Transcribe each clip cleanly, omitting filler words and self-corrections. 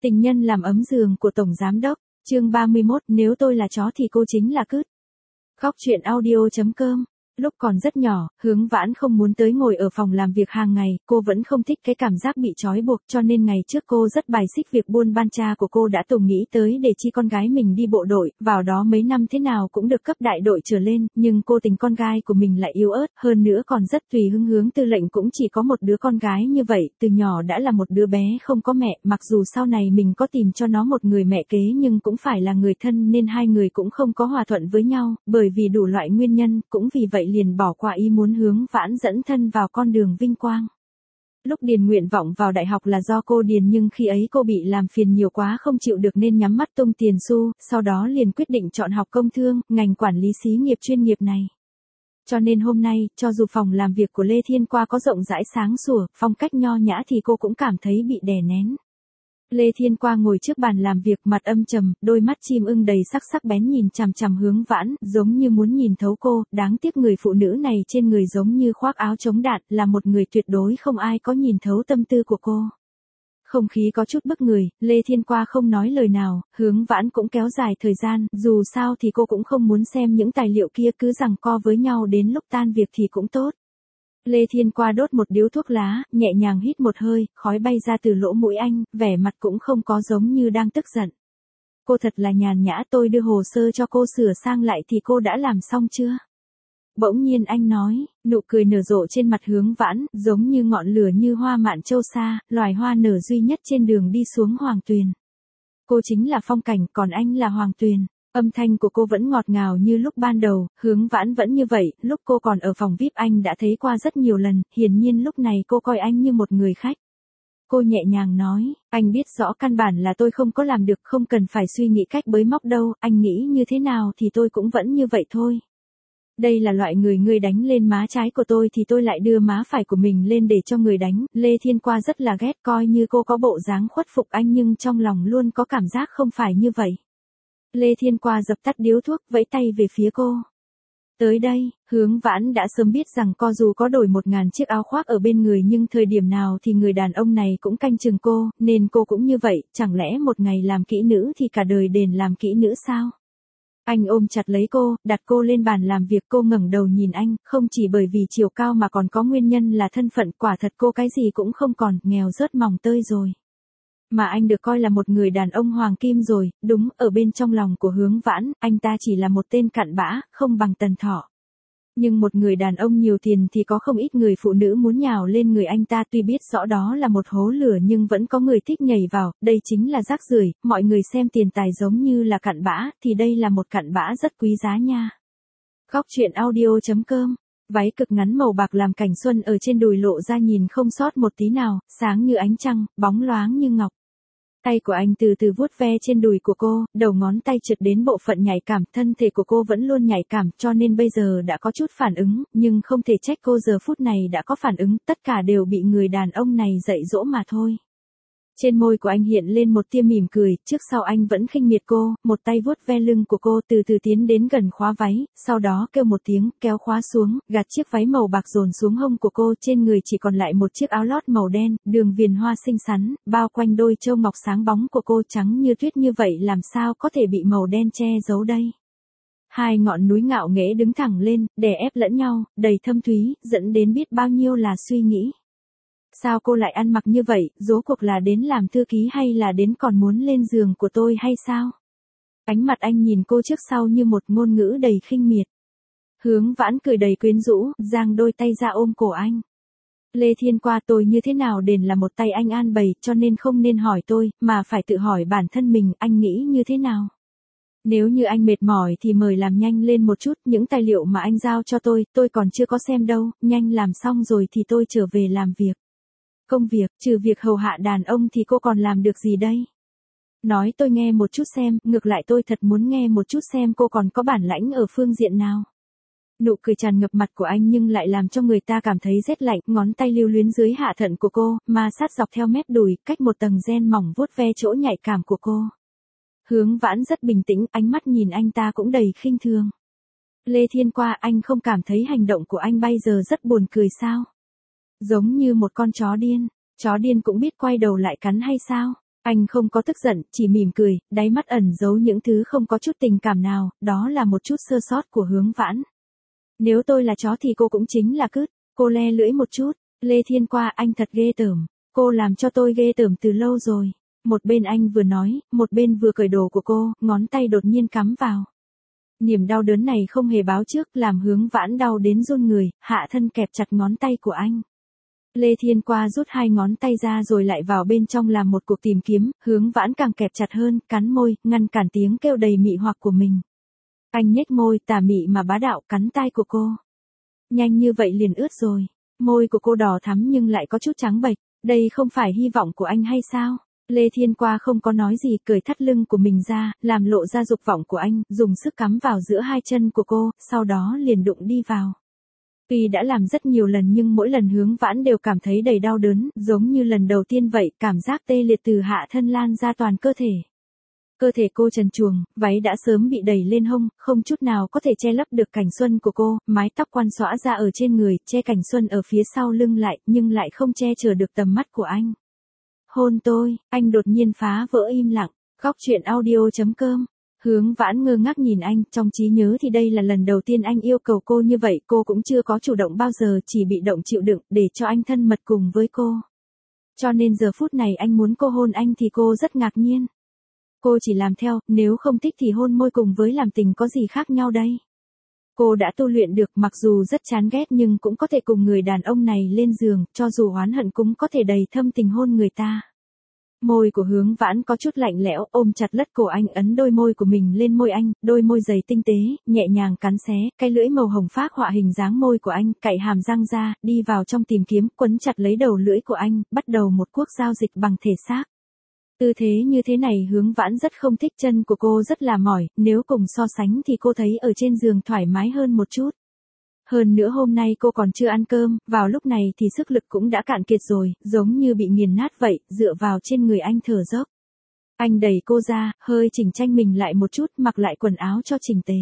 Tình nhân làm ấm giường của Tổng Giám đốc, chương 31, nếu tôi là chó thì cô chính là cứt. Khóc chuyện audio.com. Lúc còn rất nhỏ, Hướng Vãn không muốn tới ngồi ở phòng làm việc hàng ngày, cô vẫn không thích cái cảm giác bị trói buộc, cho nên ngày trước cô rất bài xích việc buôn ban. Cha của cô đã từng nghĩ tới để chi con gái mình đi bộ đội, vào đó mấy năm thế nào cũng được cấp đại đội trở lên, nhưng cô tình con gái của mình lại yếu ớt, hơn nữa còn rất tùy hứng. Hướng Tư lệnh cũng chỉ có một đứa con gái như vậy, từ nhỏ đã là một đứa bé không có mẹ, mặc dù sau này mình có tìm cho nó một người mẹ kế nhưng cũng phải là người thân nên hai người cũng không có hòa thuận với nhau, bởi vì đủ loại nguyên nhân, cũng vì vậy liền bỏ qua ý muốn Hướng Vãn dẫn thân vào con đường vinh quang. Lúc điền nguyện vọng vào đại học là do cô điền, nhưng khi ấy cô bị làm phiền nhiều quá không chịu được nên nhắm mắt tung tiền xu, sau đó liền quyết định chọn học công thương, ngành quản lý xí nghiệp chuyên nghiệp này. Cho nên hôm nay, cho dù phòng làm việc của Lê Thiên Qua có rộng rãi sáng sủa, phong cách nho nhã thì cô cũng cảm thấy bị đè nén. Lê Thiên Qua ngồi trước bàn làm việc, mặt âm trầm, đôi mắt chim ưng đầy sắc bén nhìn chằm chằm Hướng Vãn, giống như muốn nhìn thấu cô. Đáng tiếc người phụ nữ này trên người giống như khoác áo chống đạn, là một người tuyệt đối không ai có nhìn thấu tâm tư của cô. Không khí có chút bức người, Lê Thiên Qua không nói lời nào, Hướng Vãn cũng kéo dài thời gian, dù sao thì cô cũng không muốn xem những tài liệu kia cứ giằng co với nhau, đến lúc tan việc thì cũng tốt. Lê Thiên Qua đốt một điếu thuốc lá, nhẹ nhàng hít một hơi, khói bay ra từ lỗ mũi anh, vẻ mặt cũng không có giống như đang tức giận. Cô thật là nhàn nhã, tôi đưa hồ sơ cho cô sửa sang lại thì cô đã làm xong chưa? Bỗng nhiên anh nói, nụ cười nở rộ trên mặt Hướng Vãn, giống như ngọn lửa như hoa mạn châu sa, loài hoa nở duy nhất trên đường đi xuống Hoàng Tuyền. Cô chính là phong cảnh, còn anh là Hoàng Tuyền. Âm thanh của cô vẫn ngọt ngào như lúc ban đầu, Hướng Vãn vẫn như vậy, lúc cô còn ở phòng VIP anh đã thấy qua rất nhiều lần, hiển nhiên lúc này cô coi anh như một người khách. Cô nhẹ nhàng nói, anh biết rõ căn bản là tôi không có làm được, không cần phải suy nghĩ cách bới móc đâu, anh nghĩ như thế nào thì tôi cũng vẫn như vậy thôi. Đây là loại người ngươi đánh lên má trái của tôi thì tôi lại đưa má phải của mình lên để cho người đánh. Lê Thiên Qua rất là ghét, coi như cô có bộ dáng khuất phục anh nhưng trong lòng luôn có cảm giác không phải như vậy. Lê Thiên Qua dập tắt điếu thuốc, vẫy tay về phía cô. Tới đây, Hướng Vãn đã sớm biết rằng co dù có đổi 1000 chiếc áo khoác ở bên người nhưng thời điểm nào thì người đàn ông này cũng canh chừng cô, nên cô cũng như vậy, chẳng lẽ một ngày làm kỹ nữ thì cả đời đền làm kỹ nữ sao? Anh ôm chặt lấy cô, đặt cô lên bàn làm việc. Cô ngẩng đầu nhìn anh, không chỉ bởi vì chiều cao mà còn có nguyên nhân là thân phận, quả thật cô cái gì cũng không còn, nghèo rớt mồng tơi rồi. Mà anh được coi là một người đàn ông hoàng kim rồi, đúng, ở bên trong lòng của Hướng Vãn, anh ta chỉ là một tên cặn bã, không bằng Tần Thọ. Nhưng một người đàn ông nhiều tiền thì có không ít người phụ nữ muốn nhào lên người anh ta, tuy biết rõ đó là một hố lửa nhưng vẫn có người thích nhảy vào, đây chính là rác rưởi, mọi người xem tiền tài giống như là cặn bã, thì đây là một cặn bã rất quý giá nha. Khóc chuyện audio.com. Váy cực ngắn màu bạc làm cảnh xuân ở trên đùi lộ ra nhìn không sót một tí nào, sáng như ánh trăng, bóng loáng như ngọc. Tay của anh từ từ vuốt ve trên đùi của cô, đầu ngón tay trượt đến bộ phận nhạy cảm, thân thể của cô vẫn luôn nhạy cảm cho nên bây giờ đã có chút phản ứng, nhưng không thể trách cô giờ phút này đã có phản ứng, tất cả đều bị người đàn ông này dạy dỗ mà thôi. Trên môi của anh hiện lên một tia mỉm cười, trước sau anh vẫn khinh miệt cô, một tay vuốt ve lưng của cô từ từ tiến đến gần khóa váy, sau đó kêu một tiếng, kéo khóa xuống, gạt chiếc váy màu bạc dồn xuống hông của cô, trên người chỉ còn lại một chiếc áo lót màu đen, đường viền hoa xinh xắn, bao quanh đôi châu ngọc sáng bóng của cô trắng như tuyết như vậy làm sao có thể bị màu đen che giấu đây. Hai ngọn núi ngạo nghễ đứng thẳng lên, đè ép lẫn nhau, đầy thâm thúy, dẫn đến biết bao nhiêu là suy nghĩ. Sao cô lại ăn mặc như vậy, rốt cuộc là đến làm thư ký hay là đến còn muốn lên giường của tôi hay sao? Ánh mặt anh nhìn cô trước sau như một ngôn ngữ đầy khinh miệt. Hướng Vãn cười đầy quyến rũ, giang đôi tay ra ôm cổ anh. Lê Thiên Qua, tôi như thế nào đền là một tay anh an bày, cho nên không nên hỏi tôi, mà phải tự hỏi bản thân mình, anh nghĩ như thế nào? Nếu như anh mệt mỏi thì mời làm nhanh lên một chút, những tài liệu mà anh giao cho tôi còn chưa có xem đâu, nhanh làm xong rồi thì tôi trở về làm việc. Công việc, trừ việc hầu hạ đàn ông thì cô còn làm được gì đây? Nói tôi nghe một chút xem, ngược lại tôi thật muốn nghe một chút xem cô còn có bản lãnh ở phương diện nào. Nụ cười tràn ngập mặt của anh nhưng lại làm cho người ta cảm thấy rét lạnh, ngón tay lưu luyến dưới hạ thận của cô, ma sát dọc theo mép đùi, cách một tầng ren mỏng vuốt ve chỗ nhạy cảm của cô. Hướng Vãn rất bình tĩnh, ánh mắt nhìn anh ta cũng đầy khinh thường. Lê Thiên Qua, anh không cảm thấy hành động của anh bây giờ rất buồn cười sao? Giống như một con chó điên cũng biết quay đầu lại cắn hay sao? Anh không có tức giận, chỉ mỉm cười, đáy mắt ẩn giấu những thứ không có chút tình cảm nào, đó là một chút sơ sót của Hướng Vãn. Nếu tôi là chó thì cô cũng chính là cứt. Cô le lưỡi một chút. Lê Thiên Qua, anh thật ghê tởm. Cô làm cho tôi ghê tởm từ lâu rồi. Một bên anh vừa nói, một bên vừa cởi đồ của cô, ngón tay đột nhiên cắm vào. Niềm đau đớn này không hề báo trước, làm Hướng Vãn đau đến run người, hạ thân kẹp chặt ngón tay của anh. Lê Thiên Qua rút hai ngón tay ra rồi lại vào bên trong làm một cuộc tìm kiếm, Hướng Vãn càng kẹp chặt hơn, cắn môi, ngăn cản tiếng kêu đầy mị hoặc của mình. Anh nhếch môi, tà mị mà bá đạo, cắn tai của cô. Nhanh như vậy liền ướt rồi. Môi của cô đỏ thắm nhưng lại có chút trắng bệch. Đây không phải hy vọng của anh hay sao? Lê Thiên Qua không có nói gì, cởi thắt lưng của mình ra, làm lộ ra dục vọng của anh, dùng sức cắm vào giữa hai chân của cô, sau đó liền đụng đi vào. Tuy đã làm rất nhiều lần nhưng mỗi lần Hướng Vãn đều cảm thấy đầy đau đớn, giống như lần đầu tiên vậy, cảm giác tê liệt từ hạ thân lan ra toàn cơ thể. Cơ thể cô trần truồng, váy đã sớm bị đẩy lên hông, không chút nào có thể che lấp được cảnh xuân của cô, mái tóc quăn xõa ra ở trên người, che cảnh xuân ở phía sau lưng lại, nhưng lại không che chở được tầm mắt của anh. Hôn tôi, anh đột nhiên phá vỡ im lặng, góc chuyện audio.com. Hướng Vãn ngơ ngác nhìn anh, trong trí nhớ thì đây là lần đầu tiên anh yêu cầu cô như vậy, cô cũng chưa có chủ động bao giờ, chỉ bị động chịu đựng, để cho anh thân mật cùng với cô. Cho nên giờ phút này anh muốn cô hôn anh thì cô rất ngạc nhiên. Cô chỉ làm theo, nếu không thích thì hôn môi cùng với làm tình có gì khác nhau đây. Cô đã tu luyện được, mặc dù rất chán ghét nhưng cũng có thể cùng người đàn ông này lên giường, cho dù oán hận cũng có thể đầy thâm tình hôn người ta. Môi của Hướng Vãn có chút lạnh lẽo, ôm chặt lất cổ anh, ấn đôi môi của mình lên môi anh, đôi môi dày tinh tế, nhẹ nhàng cắn xé, cái lưỡi màu hồng phác họa hình dáng môi của anh, cạy hàm răng ra, đi vào trong tìm kiếm, quấn chặt lấy đầu lưỡi của anh, bắt đầu một cuộc giao dịch bằng thể xác. Tư thế như thế này Hướng Vãn rất không thích, chân của cô rất là mỏi, nếu cùng so sánh thì cô thấy ở trên giường thoải mái hơn một chút. Hơn nữa hôm nay cô còn chưa ăn cơm, vào lúc này thì sức lực cũng đã cạn kiệt rồi, giống như bị nghiền nát vậy, dựa vào trên người anh thở dốc. Anh đẩy cô ra, hơi chỉnh trang mình lại một chút, mặc lại quần áo cho chỉnh tề.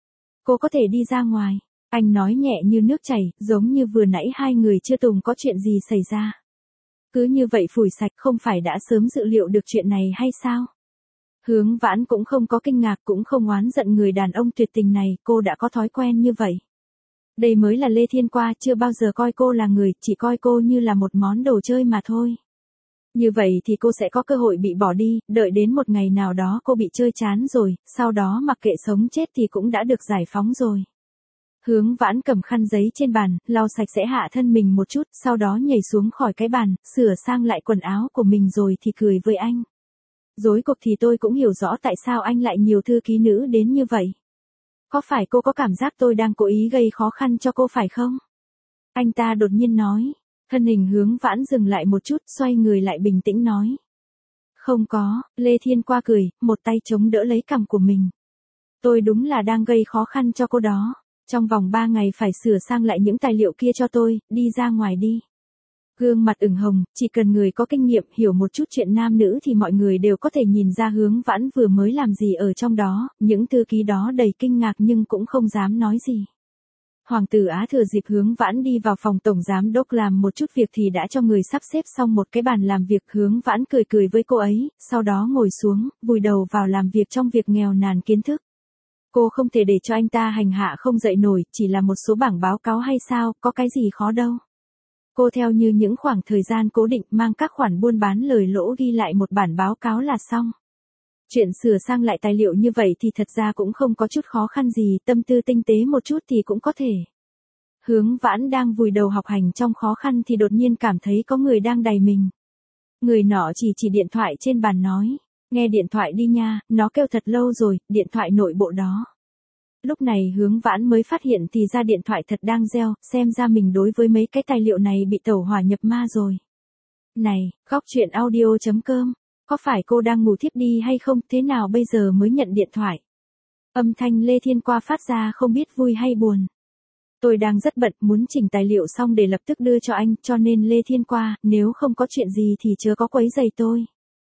Cô có thể đi ra ngoài. Anh nói nhẹ như nước chảy, giống như vừa nãy hai người chưa từng có chuyện gì xảy ra. Cứ như vậy phủi sạch, không phải đã sớm dự liệu được chuyện này hay sao? Hướng Vãn cũng không có kinh ngạc, cũng không oán giận người đàn ông tuyệt tình này, cô đã có thói quen như vậy. Đây mới là Lê Thiên Qua, chưa bao giờ coi cô là người, chỉ coi cô như là một món đồ chơi mà thôi. Như vậy thì cô sẽ có cơ hội bị bỏ đi, đợi đến một ngày nào đó cô bị chơi chán rồi, sau đó mặc kệ sống chết thì cũng đã được giải phóng rồi. Hướng Vãn cầm khăn giấy trên bàn, lau sạch sẽ hạ thân mình một chút, sau đó nhảy xuống khỏi cái bàn, sửa sang lại quần áo của mình rồi thì cười với anh. Rối cuộc thì tôi cũng hiểu rõ tại sao anh lại nhiều thư ký nữ đến như vậy. Có phải cô có cảm giác tôi đang cố ý gây khó khăn cho cô phải không? Anh ta đột nhiên nói. Thân hình Hướng Vãn dừng lại một chút, xoay người lại bình tĩnh nói. Không có, Lê Thiên Qua cười, một tay chống đỡ lấy cằm của mình. Tôi đúng là đang gây khó khăn cho cô đó. Trong vòng 3 ngày phải sửa sang lại những tài liệu kia cho tôi, đi ra ngoài đi. Gương mặt ửng hồng, chỉ cần người có kinh nghiệm hiểu một chút chuyện nam nữ thì mọi người đều có thể nhìn ra Hướng Vãn vừa mới làm gì ở trong đó, những thư ký đó đầy kinh ngạc nhưng cũng không dám nói gì. Hoàng tử Á thừa dịp Hướng Vãn đi vào phòng tổng giám đốc làm một chút việc thì đã cho người sắp xếp xong một cái bàn làm việc. Hướng Vãn cười cười với cô ấy, sau đó ngồi xuống, vùi đầu vào làm việc trong việc nghèo nàn kiến thức. Cô không thể để cho anh ta hành hạ không dậy nổi, chỉ là một số bảng báo cáo hay sao, có cái gì khó đâu. Cô theo như những khoảng thời gian cố định mang các khoản buôn bán lời lỗ ghi lại một bản báo cáo là xong. Chuyện sửa sang lại tài liệu như vậy thì thật ra cũng không có chút khó khăn gì, tâm tư tinh tế một chút thì cũng có thể. Hướng Vãn đang vùi đầu học hành trong khó khăn thì đột nhiên cảm thấy có người đang đày mình. Người nọ chỉ điện thoại trên bàn nói, nghe điện thoại đi nha, nó kêu thật lâu rồi, điện thoại nội bộ đó. Lúc này Hướng Vãn mới phát hiện thì ra điện thoại thật đang reo, xem ra mình đối với mấy cái tài liệu này bị tẩu hỏa nhập ma rồi. Này, góc chuyện audio.com, có phải cô đang ngủ thiếp đi hay không, thế nào bây giờ mới nhận điện thoại? Âm thanh Lê Thiên Qua phát ra không biết vui hay buồn. Tôi đang rất bận, muốn chỉnh tài liệu xong để lập tức đưa cho anh, cho nên Lê Thiên Qua, nếu không có chuyện gì thì chớ có quấy rầy tôi.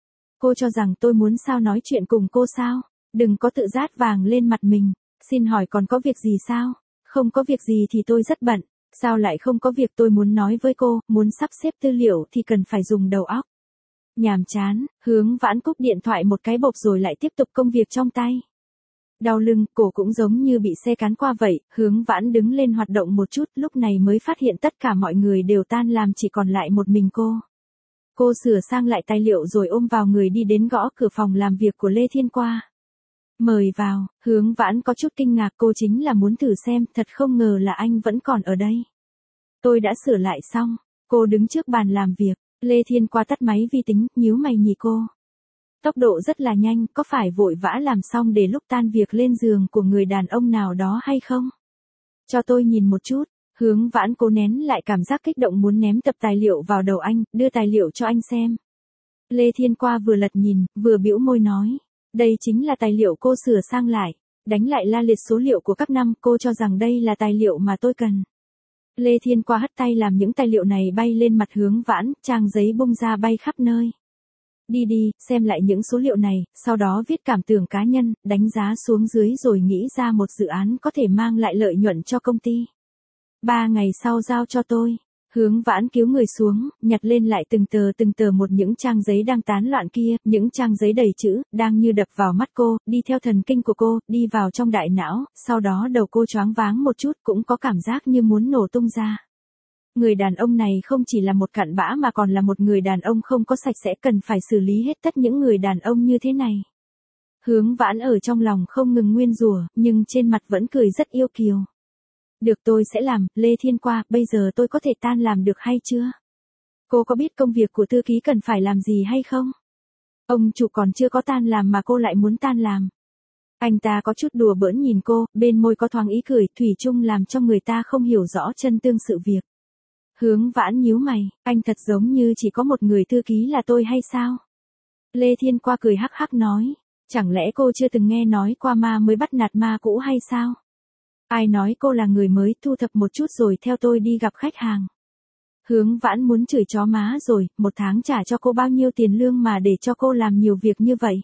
Cô cho rằng tôi muốn sao nói chuyện cùng cô sao? Đừng có tự rát vàng lên mặt mình. Xin hỏi còn có việc gì sao? Không có việc gì thì tôi rất bận. Sao lại không có việc, tôi muốn nói với cô, muốn sắp xếp tư liệu thì cần phải dùng đầu óc. Nhàm chán, Hướng Vãn cúp điện thoại một cái bộp rồi lại tiếp tục công việc trong tay. Đau lưng, cổ cũng giống như bị xe cán qua vậy, Hướng Vãn đứng lên hoạt động một chút, lúc này mới phát hiện tất cả mọi người đều tan làm, chỉ còn lại một mình cô. Cô sửa sang lại tài liệu rồi ôm vào người đi đến gõ cửa phòng làm việc của Lê Thiên Qua. Mời vào, Hướng Vãn có chút kinh ngạc, cô chính là muốn thử xem, thật không ngờ là anh vẫn còn ở đây. Tôi đã sửa lại xong, cô đứng trước bàn làm việc, Lê Thiên Qua tắt máy vi tính, nhíu mày nhìn cô. Tốc độ rất là nhanh, có phải vội vã làm xong để lúc tan việc lên giường của người đàn ông nào đó hay không? Cho tôi nhìn một chút, Hướng Vãn cố nén lại cảm giác kích động muốn ném tập tài liệu vào đầu anh, đưa tài liệu cho anh xem. Lê Thiên Qua vừa lật nhìn, vừa bĩu môi nói. Đây chính là tài liệu cô sửa sang lại, đánh lại la liệt số liệu của các năm, cô cho rằng đây là tài liệu mà tôi cần. Lê Thiên Qua hất tay làm những tài liệu này bay lên mặt Hướng Vãn, trang giấy bung ra bay khắp nơi. Đi đi, xem lại những số liệu này, sau đó viết cảm tưởng cá nhân, đánh giá xuống dưới rồi nghĩ ra một dự án có thể mang lại lợi nhuận cho công ty. 3 ngày sau giao cho tôi. Hướng Vãn cứu người xuống, nhặt lên lại từng tờ một những trang giấy đang tán loạn kia, những trang giấy đầy chữ, đang như đập vào mắt cô, đi theo thần kinh của cô, đi vào trong đại não, sau đó đầu cô choáng váng một chút, cũng có cảm giác như muốn nổ tung ra. Người đàn ông này không chỉ là một cặn bã mà còn là một người đàn ông không có sạch sẽ, cần phải xử lý hết tất những người đàn ông như thế này. Hướng Vãn ở trong lòng không ngừng nguyên rủa, nhưng trên mặt vẫn cười rất yêu kiều. Được, tôi sẽ làm, Lê Thiên Qua, bây giờ tôi có thể tan làm được hay chưa? Cô có biết công việc của thư ký cần phải làm gì hay không? Ông chủ còn chưa có tan làm mà cô lại muốn tan làm. Anh ta có chút đùa bỡn nhìn cô, bên môi có thoáng ý cười, thủy chung làm cho người ta không hiểu rõ chân tương sự việc. Hướng Vãn nhíu mày, anh thật giống như chỉ có một người thư ký là tôi hay sao? Lê Thiên Qua cười hắc hắc nói, chẳng lẽ cô chưa từng nghe nói qua ma mới bắt nạt ma cũ hay sao? Ai nói cô là người mới, thu thập một chút rồi theo tôi đi gặp khách hàng. Hướng Vãn muốn chửi chó má rồi, 1 tháng trả cho cô bao nhiêu tiền lương mà để cho cô làm nhiều việc như vậy.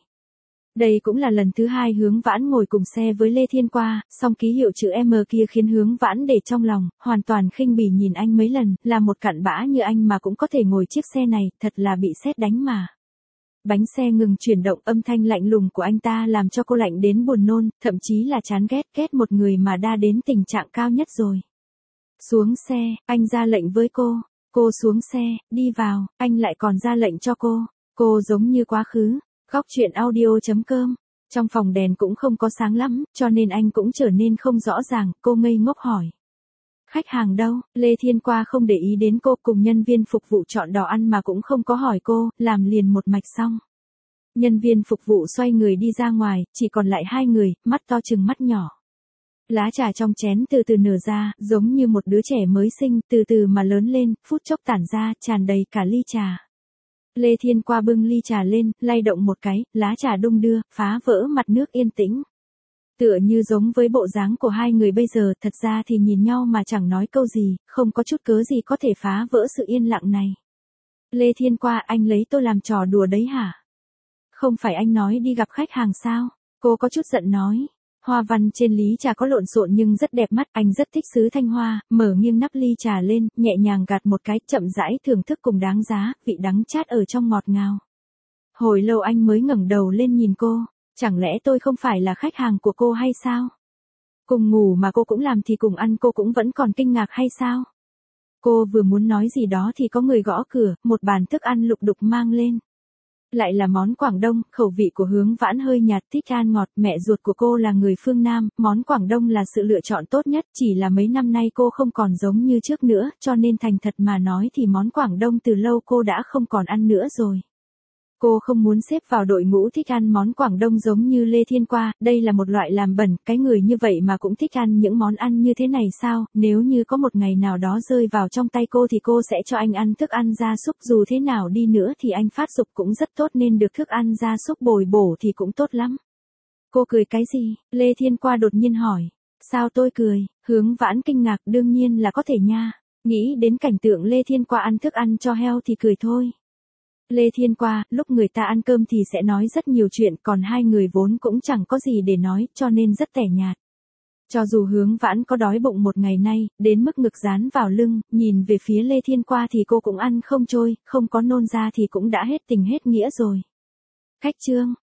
Đây cũng là lần thứ 2 Hướng Vãn ngồi cùng xe với Lê Thiên Qua, song ký hiệu chữ M kia khiến Hướng Vãn để trong lòng, hoàn toàn khinh bỉ nhìn anh mấy lần, là một cặn bã như anh mà cũng có thể ngồi chiếc xe này, thật là bị sét đánh mà. Bánh xe ngừng chuyển động, âm thanh lạnh lùng của anh ta làm cho cô lạnh đến buồn nôn, thậm chí là chán ghét một người mà đã đến tình trạng cao nhất rồi. Xuống xe, anh ra lệnh với cô xuống xe, đi vào, anh lại còn ra lệnh cho cô giống như quá khứ. Góc chuyện audio.com, trong phòng đèn cũng không có sáng lắm, cho nên anh cũng trở nên không rõ ràng, cô ngây ngốc hỏi. Khách hàng đâu? Lê Thiên Qua không để ý đến cô, cùng nhân viên phục vụ chọn đồ ăn mà cũng không có hỏi cô, làm liền một mạch xong. Nhân viên phục vụ xoay người đi ra ngoài, chỉ còn lại 2 người, mắt to chừng mắt nhỏ. Lá trà trong chén từ từ nở ra, giống như một đứa trẻ mới sinh, từ từ mà lớn lên, phút chốc tản ra, tràn đầy cả ly trà. Lê Thiên Qua bưng ly trà lên, lay động một cái, lá trà đung đưa, phá vỡ mặt nước yên tĩnh. Tựa như giống với bộ dáng của 2 người bây giờ, thật ra thì nhìn nhau mà chẳng nói câu gì, không có chút cớ gì có thể phá vỡ sự yên lặng này. Lê Thiên Qua, anh lấy tôi làm trò đùa đấy hả? Không phải anh nói đi gặp khách hàng sao? Cô có chút giận nói. Hoa văn trên ly trà có lộn xộn nhưng rất đẹp mắt, anh rất thích sứ thanh hoa, mở nghiêng nắp ly trà lên, nhẹ nhàng gạt một cái, chậm rãi thưởng thức cùng đáng giá, vị đắng chát ở trong ngọt ngào. Hồi lâu anh mới ngẩng đầu lên nhìn cô, chẳng lẽ tôi không phải là khách hàng của cô hay sao? Cùng ngủ mà cô cũng làm thì cùng ăn cô cũng vẫn còn kinh ngạc hay sao? Cô vừa muốn nói gì đó thì có người gõ cửa, một bàn thức ăn lục đục mang lên. Lại là món Quảng Đông, khẩu vị của Hướng Vãn hơi nhạt, thích ăn ngọt, mẹ ruột của cô là người phương Nam, món Quảng Đông là sự lựa chọn tốt nhất, chỉ là mấy năm nay cô không còn giống như trước nữa, cho nên thành thật mà nói thì món Quảng Đông từ lâu cô đã không còn ăn nữa rồi. Cô không muốn xếp vào đội ngũ thích ăn món Quảng Đông giống như Lê Thiên Qua, đây là một loại làm bẩn, cái người như vậy mà cũng thích ăn những món ăn như thế này sao, nếu như có một ngày nào đó rơi vào trong tay cô thì cô sẽ cho anh ăn thức ăn gia súc, dù thế nào đi nữa thì anh phát dục cũng rất tốt nên được thức ăn gia súc bồi bổ thì cũng tốt lắm. Cô cười cái gì? Lê Thiên Qua đột nhiên hỏi. Sao tôi cười? Hướng Vãn kinh ngạc, đương nhiên là có thể nha. Nghĩ đến cảnh tượng Lê Thiên Qua ăn thức ăn cho heo thì cười thôi. Lê Thiên Qua, lúc người ta ăn cơm thì sẽ nói rất nhiều chuyện, còn 2 người vốn cũng chẳng có gì để nói, cho nên rất tẻ nhạt. Cho dù Hướng Vãn có đói bụng một ngày nay, đến mức ngực dán vào lưng, nhìn về phía Lê Thiên qua thì cô cũng ăn không trôi, không có nôn ra thì cũng đã hết tình hết nghĩa rồi. Khách Trương,